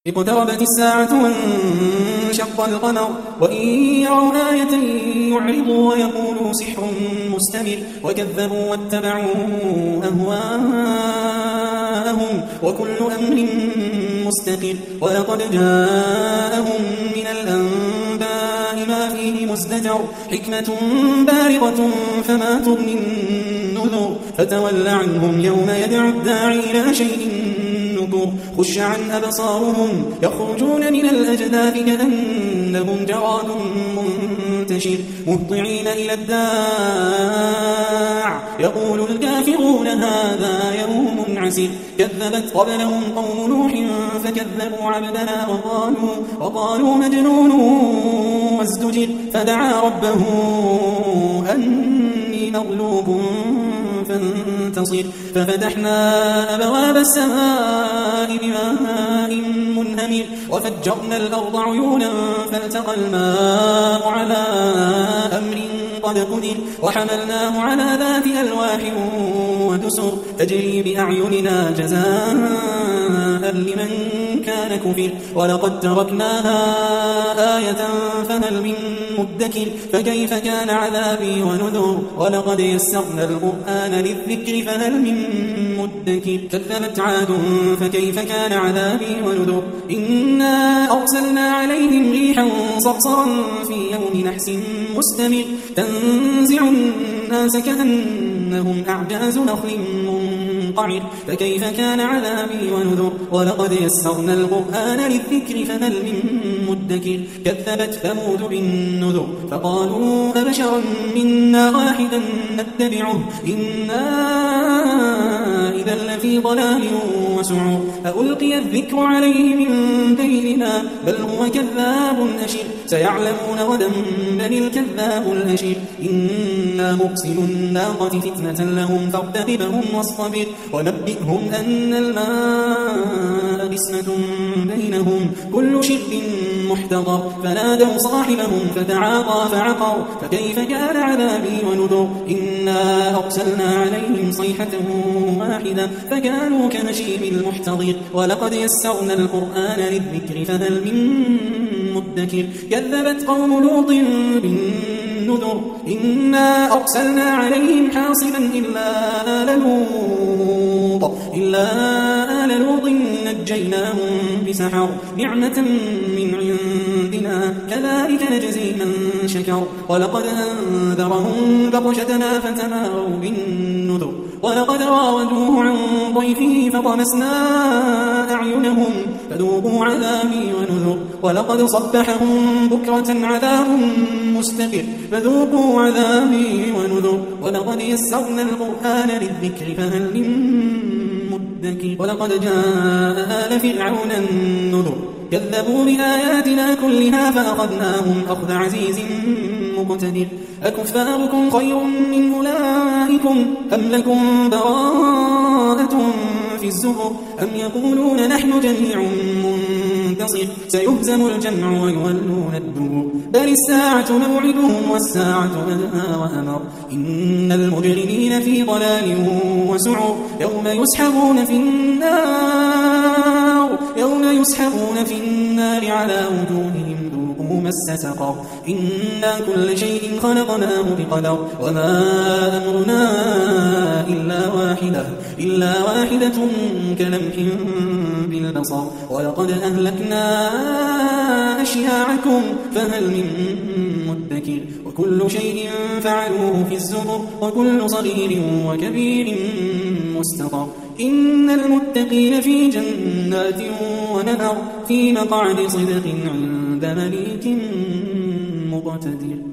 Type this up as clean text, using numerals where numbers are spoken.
اقتربت الساعة وانشق القمر وإن يروا آية يعرضوا ويقولوا سحر مستمر وكذبوا واتبعوا أهواءهم وكل أمر مستقر ولقد جاءهم من الأنباء ما فيه مزدجر حكمة بالغة فما تغني النذر فتول عنهم يوم يدعو الداعي إلى شيء نكر خش عن أبصارهم يخرجون من الأجداث كأنهم جراد منتشر مهطعين إلى الداع يقول الكافرون هذا يوم عسير كذبت قبلهم قوم نوح فكذبوا عبدنا وقالوا مجنون وازدجر فدعا ربه أني مغلوب فانتصر ففتحنا أبواب السماء بماء منهمر وفجرنا الأرض عيونا فالتقى الماء على أمر قد قدر وحملناه على ذات ألواح ودسر تجري بأعيننا جزاء لمن كان كفر ولقد تركناها آية فهل من مدكر فكيف كان عذابي ونذر ولقد يسرنا القرآن للذكر فهل من مدكر كذبت عاد فكيف كان عذابي ونذر إنا أرسلنا عليهم ريحا صرصرا في يوم نحس مستمر تنزع الناس كأنهم أعجاز نخل منقعر فكيف كان عذابي ونذر ولقد يسرنا القرآن للذكر فهل من مدكر كذبت ثمود بالنذر فقالوا أبشرا منا واحدا نتبعه إنا إذا لفي ضلال وسعور ألقي الذكر عليه من بيننا بل هو كذاب أشر سيعلمون غدا من الكذاب الأشر إنا مرسل الناقة فتنة لهم فارتقبهم واصطبر ونبئهم أن الماء قسمة بينهم كل شرب محتضر فنادوا صاحبهم فتعاطى فعقر فكيف كان عذابي ونذر إنا أرسلنا عليهم صيحة واحدة فكانوا كنشيب المحتضر ولقد يسرنا القرآن للذكر فهل من مدكر كذبت قوم لوط بالنذر إنا أرسلنا عليهم حاصبا إلا آل لوط نجيناهم بسحر نعمة من عندنا كذلك نجزي من شكر ولقد أنذرهم بطشتنا فتماروا بالنذر ولقد راودوه عن ضيفه فطمسنا أعينهم فذوقوا عذابي ونذر ولقد صبحهم بكرة عذاب مستقر فذوقوا عذابي ونذر ولقد يسرنا القرآن للذكر فهل من مدكر ولقد جاء آل فرعون النذر كذبوا بآياتنا كلها فأخذناهم أخذ عزيز مقتدر أكفاركم خير من أولئكم أم لكم براءة في الزبر أم يقولون نحن جميع منتصر سيهزم الجمع ويولون الدبر بل الساعة موعدهم والساعة أدهى وأمر إن المجرمين في ضلال وسعر يوم يسحبون في النار على وجوههم ذوقوا مس سقر إنا كل شيء خلقناه بقدر وما أمرنا إلا واحدة كلمح بالبصر ولقد أهلكنا أشياعكم فهل من مدكر وكل شيء فعلوه في الزبر وكل صغير وكبير مستقر إن المتقين في جنات ونهر في مقعد صدق عند مليك مقتدر